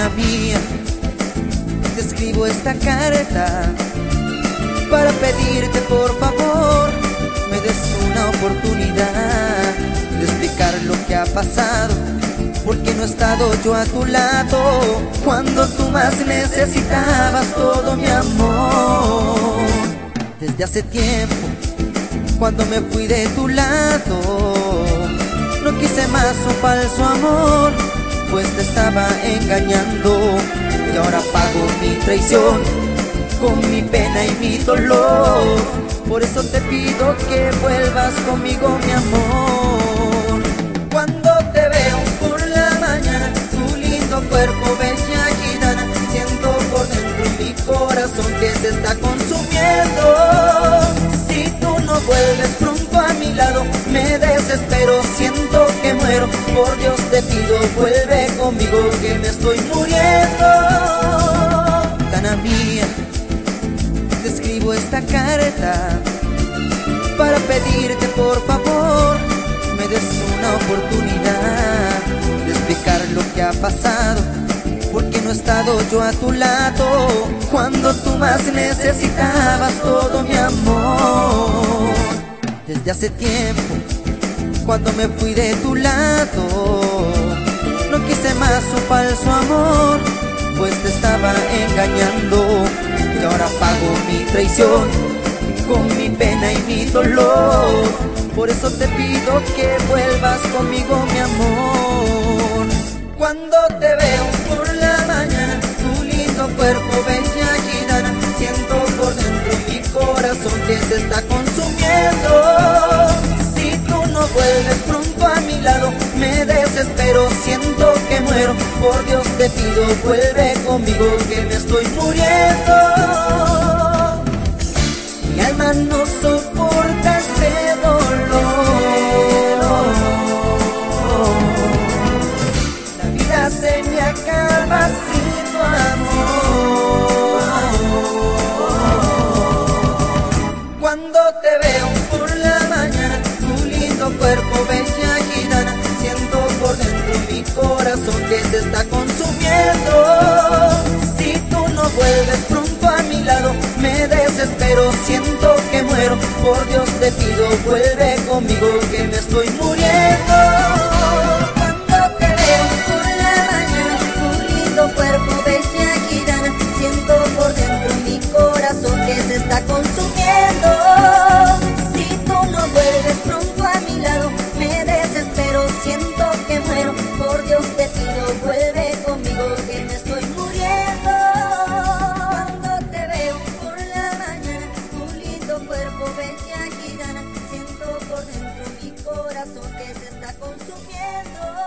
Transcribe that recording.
Gana mía, te escribo esta carta para pedirte por favor me des una oportunidad de explicar lo que ha pasado, porque no he estado yo a tu lado cuando tú más necesitabas todo mi amor. Desde hace tiempo, cuando me fui de tu lado, no quise más un falso amor, pues te estaba engañando, y ahora pago mi traición con mi pena y mi dolor. Por eso te pido que vuelvas conmigo, mi amor. Cuando te veo por la mañana, tu lindo cuerpo, bella gitana, siento por dentro mi corazón que se está consumiendo. Si tú no vuelves pronto a mi lado, me desespero, siento que muero. Por Dios te pido, vuelve conmigo que me estoy muriendo. Gana mía, te escribo esta carta para pedirte por favor me des una oportunidad de explicar lo que ha pasado, porque no he estado yo a tu lado cuando tú más necesitabas todo mi amor. Desde hace tiempo, cuando me fui de tu lado, no quise más un falso amor, pues te estaba engañando, y ahora pago mi traición con mi pena y mi dolor. Por eso te pido que vuelvas conmigo, mi amor. Cuando te veo por la mañana, tu lindo cuerpo, bella gitana, siento por dentro mi corazón que se está consumiendo. Si tú no vuelves pronto a mi lado, me desespero, siento que muero. Por Dios te pido, vuelve conmigo que me estoy muriendo. Mi alma no soporta este dolor. La vida se me acaba sin tu amor. Cuando te veo por la mañana, tu lindo cuerpo, bella gitana, siento por dentro mi corazón que se está consumiendo. Si tú no vuelves pronto a mi lado, me desespero, siento que muero. Por Dios te pido, vuelve conmigo que me estoy muriendo. Cuando te veo por la mañana, tu lindo cuerpo, bella gitana, siento por dentro mi corazón que se está consumiendo. Si tú no vuelves pronto a mi lado, me desespero, siento que muero. Por Dios te pido, vuelve conmigo que me estoy muriendo. Cuando te veo por la mañana, tu lindo cuerpo, bella gitana, siento por dentro mi corazón que se está consumiendo.